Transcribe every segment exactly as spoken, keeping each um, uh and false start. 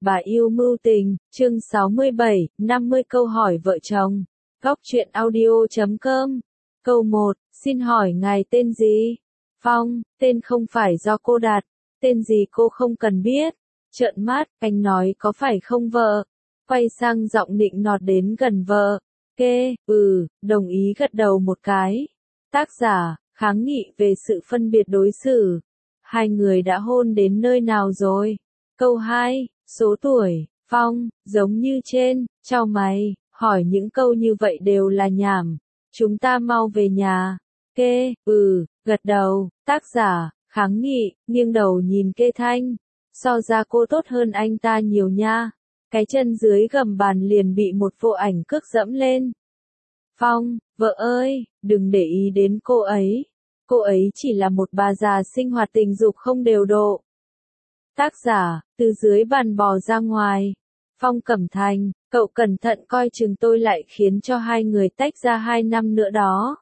Bà yêu mưu tình, chương sáu mươi bảy, năm mươi câu hỏi vợ chồng. Góc truyện audio chấm com. Câu một, xin hỏi ngài tên gì? Phong, tên không phải do cô đặt. Tên gì cô không cần biết. Trợn mắt, anh nói có phải không vợ? Quay sang giọng nịnh nọt đến gần vợ. Kê, ừ, đồng ý gật đầu một cái. Tác giả, kháng nghị về sự phân biệt đối xử. Hai người đã hôn đến nơi nào rồi? Câu hai, số tuổi. Phong, giống như trên, chào mày, hỏi những câu như vậy đều là nhảm. Chúng ta mau về nhà. Kê, ừ, gật đầu. Tác giả, kháng nghị, nghiêng đầu nhìn Kê Thanh. So ra cô tốt hơn anh ta nhiều nha. Cái chân dưới gầm bàn liền bị một vô ảnh cước dẫm lên. Phong, vợ ơi, đừng để ý đến cô ấy. Cô ấy chỉ là một bà già sinh hoạt tình dục không điều độ. Tác giả, từ dưới bàn bò ra ngoài. Phong Cẩm Thành, cậu cẩn thận coi chừng tôi lại khiến cho hai người tách ra hai năm nữa đó.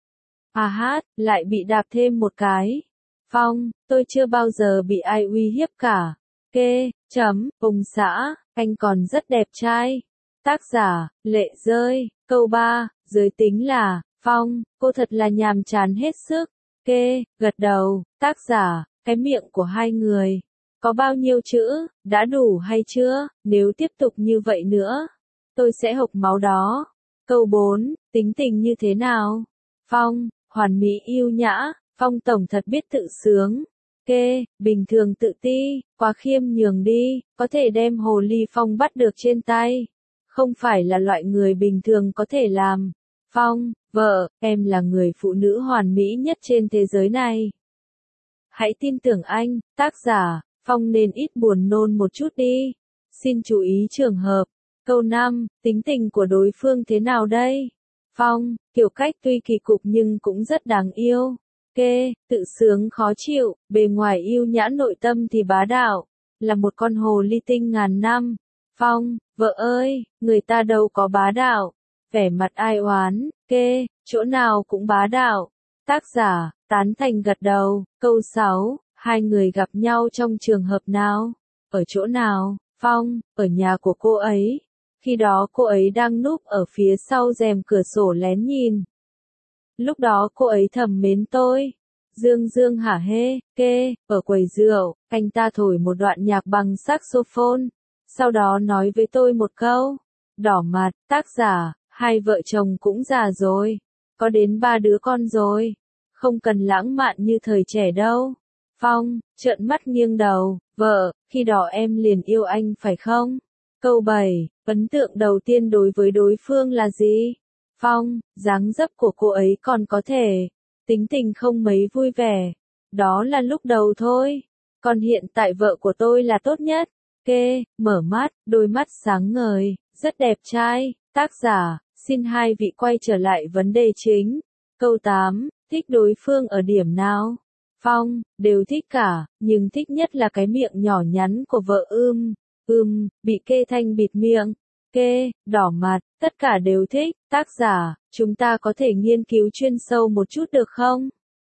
À hát, lại bị đạp thêm một cái. Phong, tôi chưa bao giờ bị ai uy hiếp cả. Kê, chấm, ông xã, anh còn rất đẹp trai. Tác giả, lệ rơi. Câu ba, giới tính là, Phong, cô thật là nhàm chán hết sức. Kê, gật đầu. Tác giả, cái miệng của hai người. Có bao nhiêu chữ, đã đủ hay chưa? Nếu tiếp tục như vậy nữa, tôi sẽ hộc máu đó. Câu bốn, tính tình như thế nào? Phong, hoàn mỹ yêu nhã. Phong tổng thật biết tự sướng. Kê, bình thường tự ti, quá khiêm nhường đi, có thể đem hồ ly Phong bắt được trên tay. Không phải là loại người bình thường có thể làm. Phong, vợ, em là người phụ nữ hoàn mỹ nhất trên thế giới này. Hãy tin tưởng anh. Tác giả, Phong nên ít buồn nôn một chút đi. Xin chú ý trường hợp. Câu năm, tính tình của đối phương thế nào đây? Phong, kiểu cách tuy kỳ cục nhưng cũng rất đáng yêu. Kê, tự sướng khó chịu, bề ngoài yêu nhã nội tâm thì bá đạo. Là một con hồ ly tinh ngàn năm. Phong, vợ ơi, người ta đâu có bá đạo. Vẻ mặt ai oán. Kê, chỗ nào cũng bá đạo. Tác giả, tán thành gật đầu. Câu sáu, hai người gặp nhau trong trường hợp nào? Ở chỗ nào? Phong, ở nhà của cô ấy. Khi đó cô ấy đang núp ở phía sau rèm cửa sổ lén nhìn. Lúc đó cô ấy thầm mến tôi. Dương dương hả hê. Kê, ở quầy rượu, anh ta thổi một đoạn nhạc bằng saxophone. Sau đó nói với tôi một câu. Đỏ mặt. Tác giả, hai vợ chồng cũng già rồi. Có đến ba đứa con rồi. Không cần lãng mạn như thời trẻ đâu. Phong, trợn mắt nghiêng đầu. Vợ, khi đó em liền yêu anh phải không? Câu bảy, ấn tượng đầu tiên đối với đối phương là gì? Phong, dáng dấp của cô ấy còn có thể. Tính tình không mấy vui vẻ. Đó là lúc đầu thôi. Còn hiện tại vợ của tôi là tốt nhất. Kê, mở mắt, đôi mắt sáng ngời, rất đẹp trai. Tác giả, xin hai vị quay trở lại vấn đề chính. Câu tám, thích đối phương ở điểm nào? Phong, đều thích cả, nhưng thích nhất là cái miệng nhỏ nhắn của vợ ưm. Ưm, bị Kê Thanh bịt miệng. Kê, đỏ mặt, tất cả đều thích. Tác giả, chúng ta có thể nghiên cứu chuyên sâu một chút được không?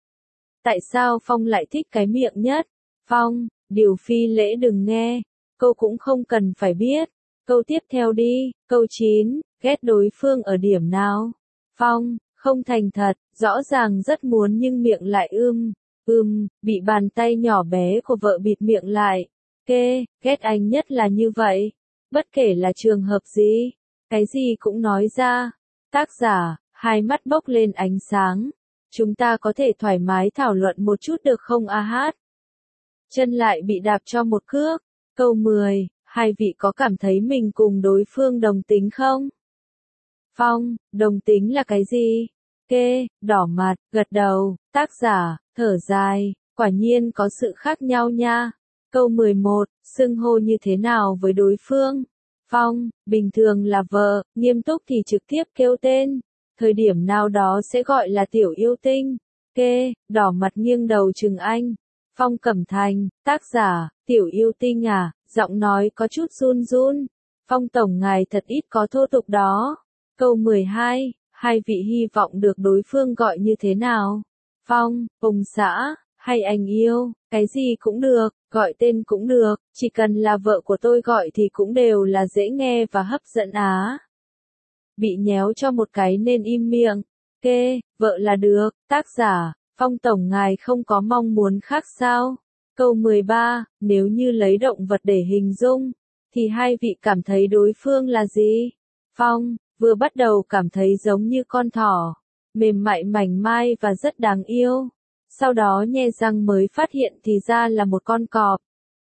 Tại sao Phong lại thích cái miệng nhất? Phong, điều phi lễ đừng nghe. Câu cũng không cần phải biết. Câu tiếp theo đi. Câu chín, ghét đối phương ở điểm nào? Phong, không thành thật, rõ ràng rất muốn nhưng miệng lại ưm. Ưm, bị bàn tay nhỏ bé của vợ bịt miệng lại. Kê, ghét anh nhất là như vậy. Bất kể là trường hợp gì, cái gì cũng nói ra. Tác giả, hai mắt bốc lên ánh sáng. Chúng ta có thể thoải mái thảo luận một chút được không a hát? Chân lại bị đạp cho một cước. Câu mười, hai vị có cảm thấy mình cùng đối phương đồng tính không? Phong, đồng tính là cái gì? Kê, đỏ mặt, gật đầu. Tác giả, thở dài, quả nhiên có sự khác nhau nha. Câu mười một, xưng hô như thế nào với đối phương? Phong, bình thường là vợ, nghiêm túc thì trực tiếp kêu tên. Thời điểm nào đó sẽ gọi là tiểu yêu tinh. Kê, đỏ mặt nghiêng đầu chừng anh. Phong Cẩm Thành, tác giả, tiểu yêu tinh à, giọng nói có chút run run. Phong tổng ngài thật ít có thô tục đó. Câu mười hai, hai vị hy vọng được đối phương gọi như thế nào? Phong, ông xã, hay anh yêu, cái gì cũng được, gọi tên cũng được, chỉ cần là vợ của tôi gọi thì cũng đều là dễ nghe và hấp dẫn á. Bị nhéo cho một cái nên im miệng. Kê, vợ là được, tác giả, Phong Tổng ngài không có mong muốn khác sao? Câu mười ba, nếu như lấy động vật để hình dung, thì hai vị cảm thấy đối phương là gì? Phong, vừa bắt đầu cảm thấy giống như con thỏ, mềm mại mảnh mai và rất đáng yêu. Sau đó nhe răng mới phát hiện thì ra là một con cọp.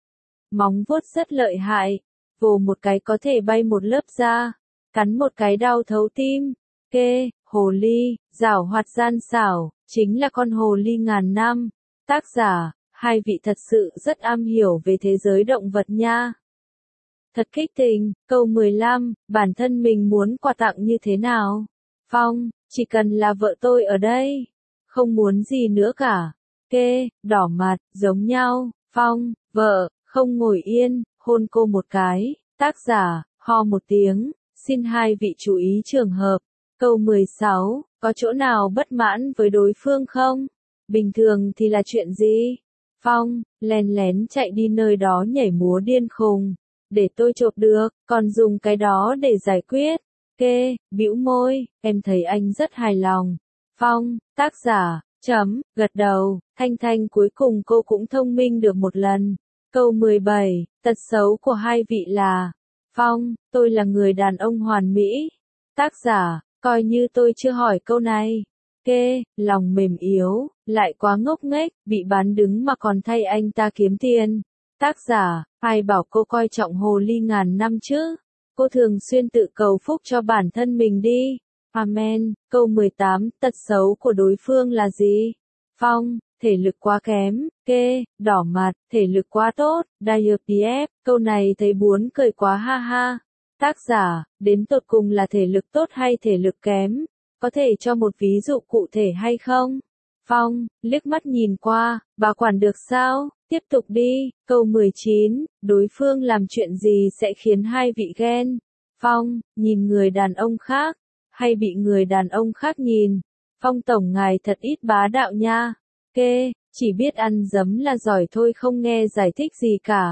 Móng vuốt rất lợi hại, vồ một cái có thể bay một lớp da, cắn một cái đau thấu tim. Kê, hồ ly, giảo hoạt gian xảo, chính là con hồ ly ngàn năm. Tác giả, hai vị thật sự rất am hiểu về thế giới động vật nha. Thật kích tình. Câu mười lăm, bản thân mình muốn quà tặng như thế nào? Phong, chỉ cần là vợ tôi ở đây, không muốn gì nữa cả. Kê, đỏ mặt, giống nhau. Phong, vợ, không ngồi yên, hôn cô một cái. Tác giả, ho một tiếng, xin hai vị chú ý trường hợp. Câu mười sáu, có chỗ nào bất mãn với đối phương không? Bình thường thì là chuyện gì? Phong, lén lén chạy đi nơi đó nhảy múa điên khùng, để tôi chộp được, còn dùng cái đó để giải quyết. Kê, bĩu môi, em thấy anh rất hài lòng. Phong, tác giả, chấm, gật đầu, Thanh Thanh cuối cùng cô cũng thông minh được một lần. Câu mười bảy, tật xấu của hai vị là. Phong, tôi là người đàn ông hoàn mỹ. Tác giả, coi như tôi chưa hỏi câu này. Kê, lòng mềm yếu, lại quá ngốc nghếch, bị bán đứng mà còn thay anh ta kiếm tiền. Tác giả, ai bảo cô coi trọng hồ ly ngàn năm chứ? Cô thường xuyên tự cầu phúc cho bản thân mình đi. Amen. Câu mười tám, tật xấu của đối phương là gì? Phong, thể lực quá kém. Kê, đỏ mặt, thể lực quá tốt. Diệp, câu này thấy buồn cười quá ha ha. Tác giả, đến tột cùng là thể lực tốt hay thể lực kém? Có thể cho một ví dụ cụ thể hay không? Phong, liếc mắt nhìn qua, bà quản được sao? Tiếp tục đi. Câu mười chín, đối phương làm chuyện gì sẽ khiến hai vị ghen? Phong, nhìn người đàn ông khác, hay bị người đàn ông khác nhìn? Phong tổng ngài thật ít bá đạo nha. Kê, chỉ biết ăn dấm là giỏi thôi, không nghe giải thích gì cả.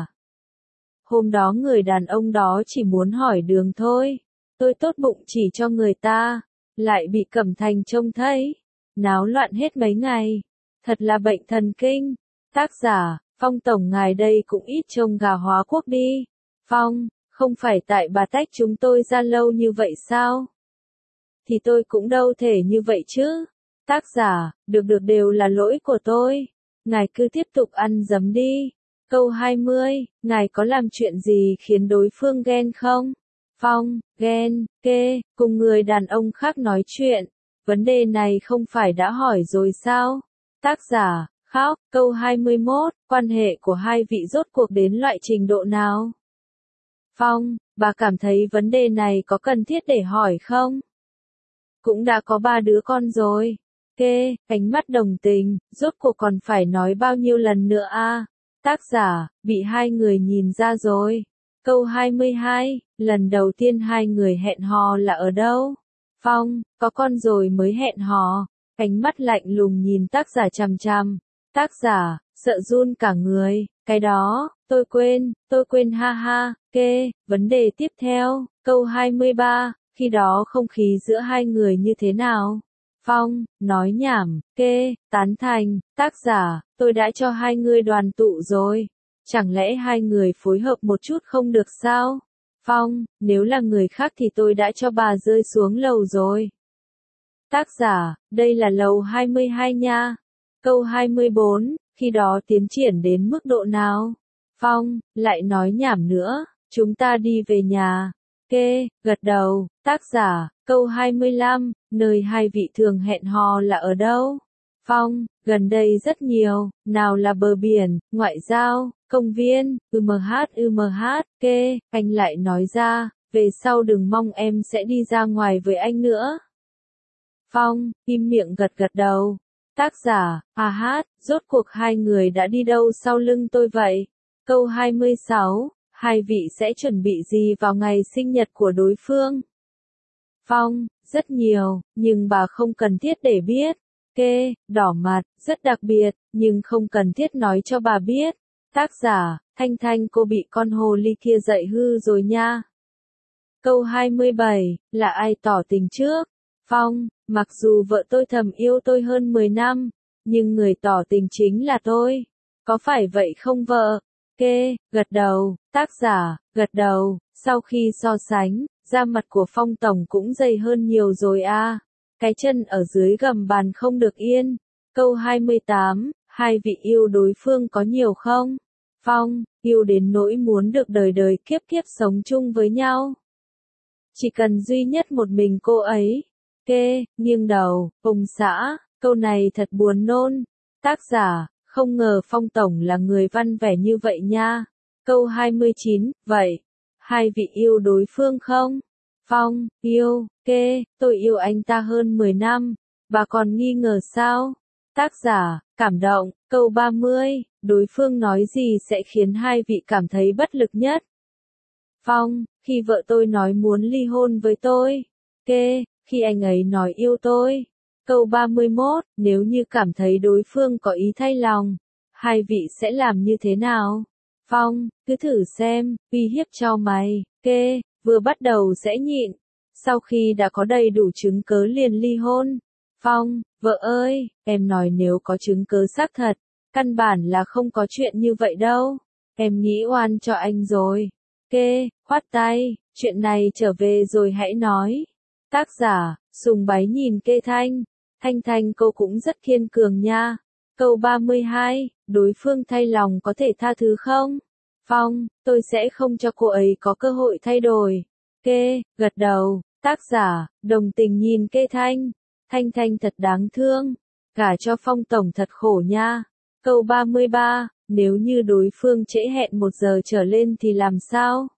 Hôm đó người đàn ông đó chỉ muốn hỏi đường thôi. Tôi tốt bụng chỉ cho người ta, lại bị Cẩm Thành trông thấy, náo loạn hết mấy ngày. Thật là bệnh thần kinh. Tác giả, Phong tổng ngài đây cũng ít trông gà hóa quốc đi. Phong, không phải tại bà tách chúng tôi ra lâu như vậy sao? Thì tôi cũng đâu thể như vậy chứ. Tác giả, được được đều là lỗi của tôi. Ngài cứ tiếp tục ăn dấm đi. Câu hai mươi, ngài có làm chuyện gì khiến đối phương ghen không? Phong, ghen. Kê, cùng người đàn ông khác nói chuyện. Vấn đề này không phải đã hỏi rồi sao? Tác giả, khóc. Câu hai mươi mốt, quan hệ của hai vị rốt cuộc đến loại trình độ nào? Phong, bà cảm thấy vấn đề này có cần thiết để hỏi không? Cũng đã có ba đứa con rồi. Kê, ánh mắt đồng tình, rốt cuộc còn phải nói bao nhiêu lần nữa a? Tác giả, bị hai người nhìn ra rồi. Câu hai mươi hai, lần đầu tiên hai người hẹn hò là ở đâu? Phong, có con rồi mới hẹn hò. Ánh mắt lạnh lùng nhìn tác giả chằm chằm. Tác giả, sợ run cả người. Cái đó, tôi quên, tôi quên ha ha. Kê, vấn đề tiếp theo. Câu hai mươi ba, khi đó không khí giữa hai người như thế nào? Phong, nói nhảm. Kê, tán thành. Tác giả, tôi đã cho hai người đoàn tụ rồi. Chẳng lẽ hai người phối hợp một chút không được sao? Phong, nếu là người khác thì tôi đã cho bà rơi xuống lầu rồi. Tác giả, đây là lầu hai mươi hai nha. Câu hai mươi bốn, khi đó tiến triển đến mức độ nào? Phong, lại nói nhảm nữa, chúng ta đi về nhà. Kê, gật đầu. Tác giả, câu hai mươi lăm, nơi hai vị thường hẹn hò là ở đâu? Phong, gần đây rất nhiều, nào là bờ biển, ngoại giao, công viên, ừm hát ừm hát. Kê, anh lại nói ra, về sau đừng mong em sẽ đi ra ngoài với anh nữa. Phong, im miệng gật gật đầu. Tác giả, à hát, rốt cuộc hai người đã đi đâu sau lưng tôi vậy? Câu hai mươi sáu, hai vị sẽ chuẩn bị gì vào ngày sinh nhật của đối phương? Phong, rất nhiều, nhưng bà không cần thiết để biết. Kê, đỏ mặt, rất đặc biệt, nhưng không cần thiết nói cho bà biết. Tác giả, Thanh Thanh cô bị con hồ ly kia dạy hư rồi nha. Câu hai mươi bảy, là ai tỏ tình trước? Phong, mặc dù vợ tôi thầm yêu tôi hơn mười năm, nhưng người tỏ tình chính là tôi. Có phải vậy không vợ? Kê, gật đầu, tác giả, gật đầu, sau khi so sánh, da mặt của Phong Tổng cũng dày hơn nhiều rồi à. Cái chân ở dưới gầm bàn không được yên. Câu hai mươi tám, hai vị yêu đối phương có nhiều không? Phong, yêu đến nỗi muốn được đời đời kiếp kiếp sống chung với nhau. Chỉ cần duy nhất một mình cô ấy. Kê, nghiêng đầu, ông xã, câu này thật buồn nôn. Tác giả, không ngờ Phong Tổng là người văn vẻ như vậy nha. Câu hai mươi chín, vậy, hai vị yêu đối phương không? Phong, yêu, Kê, tôi yêu anh ta hơn mười năm, bà còn nghi ngờ sao? Tác giả, cảm động, câu ba mươi, đối phương nói gì sẽ khiến hai vị cảm thấy bất lực nhất? Phong, khi vợ tôi nói muốn ly hôn với tôi. Kê, khi anh ấy nói yêu tôi. Câu ba mươi mốt, nếu như cảm thấy đối phương có ý thay lòng, hai vị sẽ làm như thế nào? Phong, cứ thử xem, uy hiếp cho mày. Kê, vừa bắt đầu sẽ nhịn, sau khi đã có đầy đủ chứng cớ liền ly hôn. Phong, vợ ơi, em nói nếu có chứng cớ xác thật, căn bản là không có chuyện như vậy đâu. Em nghĩ oan cho anh rồi. Kê, khoát tay, chuyện này trở về rồi hãy nói. Tác giả, sùng bái nhìn Kê Thanh. Thanh Thanh cô cũng rất kiên cường nha. Câu ba mươi hai, đối phương thay lòng có thể tha thứ không? Phong, tôi sẽ không cho cô ấy có cơ hội thay đổi. Kê, gật đầu, tác giả, đồng tình nhìn Kê Thanh. Thanh Thanh thật đáng thương, gả cho Phong Tổng thật khổ nha. Câu ba mươi ba, nếu như đối phương trễ hẹn một giờ trở lên thì làm sao?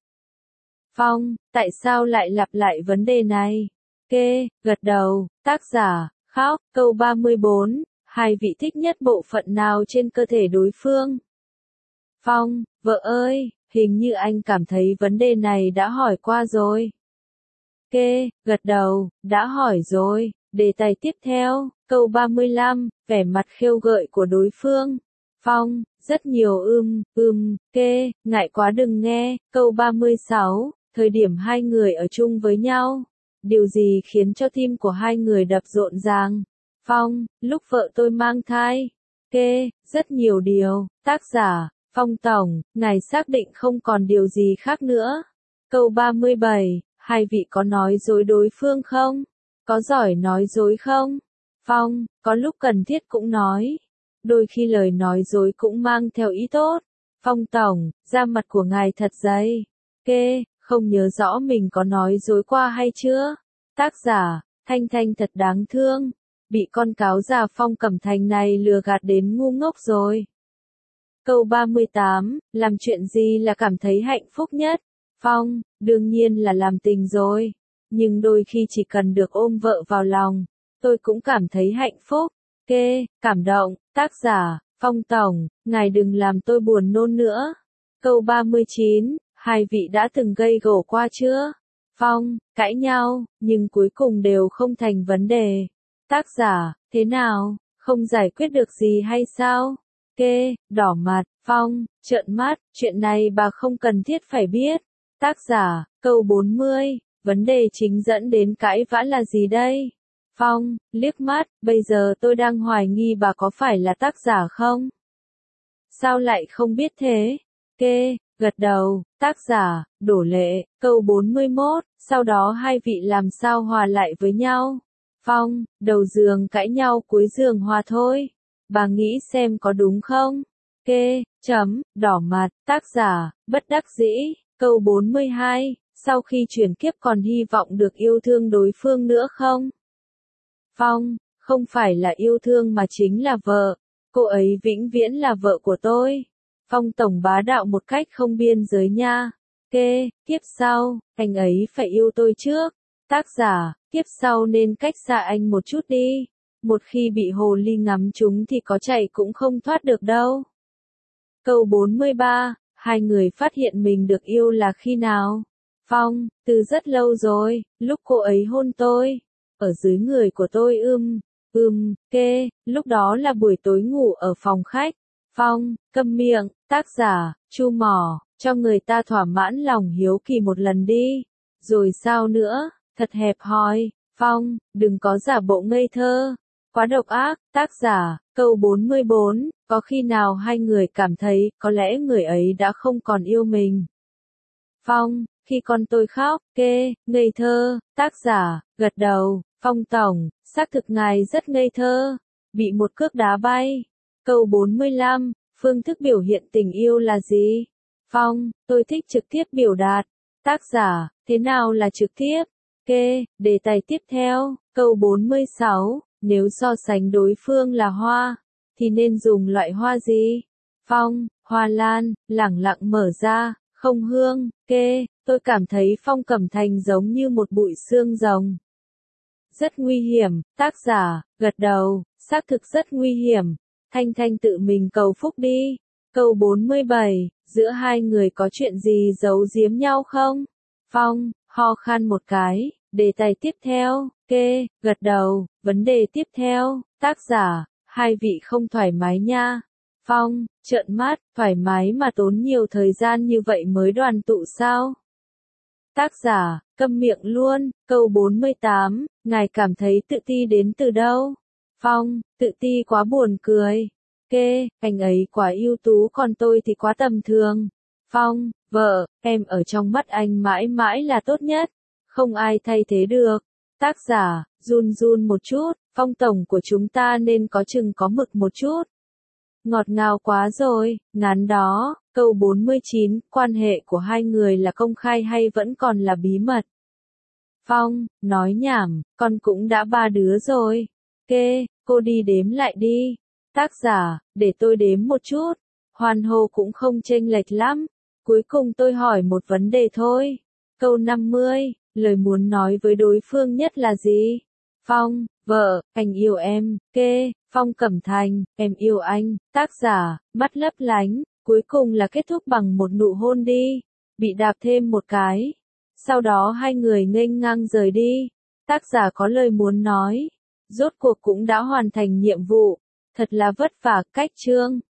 Phong, tại sao lại lặp lại vấn đề này? Kê, gật đầu, tác giả, khóc. Câu ba mươi bốn, hai vị thích nhất bộ phận nào trên cơ thể đối phương? Phong, vợ ơi, hình như anh cảm thấy vấn đề này đã hỏi qua rồi. Kê, gật đầu, đã hỏi rồi. Đề tài tiếp theo, câu ba mươi lăm, vẻ mặt khêu gợi của đối phương. Phong, rất nhiều ưm, ưm, Kê, ngại quá đừng nghe. Câu ba mươi sáu, thời điểm hai người ở chung với nhau. Điều gì khiến cho tim của hai người đập rộn ràng? Phong, lúc vợ tôi mang thai. Kê, rất nhiều điều. Tác giả, Phong Tổng, ngài xác định không còn điều gì khác nữa. Câu ba mươi bảy, hai vị có nói dối đối phương không? Có giỏi nói dối không? Phong, có lúc cần thiết cũng nói. Đôi khi lời nói dối cũng mang theo ý tốt. Phong Tổng, da mặt của ngài thật dày. Kê, không nhớ rõ mình có nói dối qua hay chưa? Tác giả, Thanh Thanh thật đáng thương. Bị con cáo già Phong Cẩm Thành này lừa gạt đến ngu ngốc rồi. Câu ba mươi tám, làm chuyện gì là cảm thấy hạnh phúc nhất? Phong, đương nhiên là làm tình rồi. Nhưng đôi khi chỉ cần được ôm vợ vào lòng, tôi cũng cảm thấy hạnh phúc. Kê, cảm động, tác giả, Phong Tổng, ngài đừng làm tôi buồn nôn nữa. Câu ba mươi chín, hai vị đã từng gây gổ qua chưa? Phong, cãi nhau, nhưng cuối cùng đều không thành vấn đề. Tác giả, thế nào, không giải quyết được gì hay sao? Kê, đỏ mặt, Phong, trợn mắt, chuyện này bà không cần thiết phải biết. Tác giả, câu bốn mươi, vấn đề chính dẫn đến cãi vã là gì đây? Phong, liếc mắt, bây giờ tôi đang hoài nghi bà có phải là tác giả không? Sao lại không biết thế? Kê, gật đầu, tác giả, đổ lệ, câu bốn mươi mốt, sau đó hai vị làm sao hòa lại với nhau? Phong, đầu giường cãi nhau cuối giường hòa thôi. Bà nghĩ xem có đúng không? Kê, chấm, đỏ mặt, tác giả, bất đắc dĩ, câu bốn mươi hai, sau khi chuyển kiếp còn hy vọng được yêu thương đối phương nữa không? Phong, không phải là yêu thương mà chính là vợ. Cô ấy vĩnh viễn là vợ của tôi. Phong Tổng bá đạo một cách không biên giới nha. Kê, kiếp sau, anh ấy phải yêu tôi trước. Tác giả, kiếp sau nên cách xa anh một chút đi. Một khi bị hồ ly ngắm chúng thì có chạy cũng không thoát được đâu. Câu bốn mươi ba, hai người phát hiện mình được yêu là khi nào? Phong, từ rất lâu rồi, lúc cô ấy hôn tôi. Ở dưới người của tôi ưm, Ừm, kê, lúc đó là buổi tối ngủ ở phòng khách. Phong, câm miệng, tác giả, Chu Mỏ, cho người ta thỏa mãn lòng hiếu kỳ một lần đi. Rồi sao nữa, thật hẹp hòi. Phong, đừng có giả bộ ngây thơ. Quá độc ác, tác giả, câu bốn mươi bốn, có khi nào hai người cảm thấy, có lẽ người ấy đã không còn yêu mình. Phong, khi con tôi khóc, kê, ngây thơ, tác giả, gật đầu, Phong tổng, xác thực ngài rất ngây thơ, bị một cước đá bay. Câu bốn mươi lăm, phương thức biểu hiện tình yêu là gì? Phong, tôi thích trực tiếp biểu đạt. Tác giả, thế nào là trực tiếp? Kê, đề tài tiếp theo, câu bốn mươi sáu, nếu so sánh đối phương là hoa, thì nên dùng loại hoa gì? Phong, hoa lan, lẳng lặng mở ra, không hương, kê, tôi cảm thấy Phong Cẩm Thành giống như một bụi xương rồng. Rất nguy hiểm, tác giả, gật đầu, xác thực rất nguy hiểm. Thanh Thanh tự mình cầu phúc đi. Câu bốn mươi bảy, giữa hai người có chuyện gì giấu giếm nhau không? Phong, ho khan một cái, đề tài tiếp theo, kê, gật đầu, vấn đề tiếp theo, tác giả, hai vị không thoải mái nha. Phong, trợn mắt, thoải mái mà tốn nhiều thời gian như vậy mới đoàn tụ sao? Tác giả, câm miệng luôn, câu bốn mươi tám, ngài cảm thấy tự ti đến từ đâu? Phong, tự ti quá buồn cười. Kê, anh ấy quá ưu tú còn tôi thì quá tầm thường. Phong, vợ, em ở trong mắt anh mãi mãi là tốt nhất. Không ai thay thế được. Tác giả, run run một chút, Phong tổng của chúng ta nên có chừng có mực một chút. Ngọt ngào quá rồi, ngắn đó, câu bốn mươi chín, quan hệ của hai người là công khai hay vẫn còn là bí mật? Phong, nói nhảm, con cũng đã ba đứa rồi. Kê, cô đi đếm lại đi. Tác giả, để tôi đếm một chút. Hoàn hồ cũng không chênh lệch lắm. Cuối cùng tôi hỏi một vấn đề thôi. Câu năm mươi, lời muốn nói với đối phương nhất là gì? Phong, vợ, anh yêu em. Kê, Phong Cẩm Thành, em yêu anh. Tác giả, mắt lấp lánh. Cuối cùng là kết thúc bằng một nụ hôn đi. Bị đạp thêm một cái. Sau đó hai người nghênh ngang rời đi. Tác giả có lời muốn nói. Rốt cuộc cũng đã hoàn thành nhiệm vụ. Thật là vất vả, cách chương.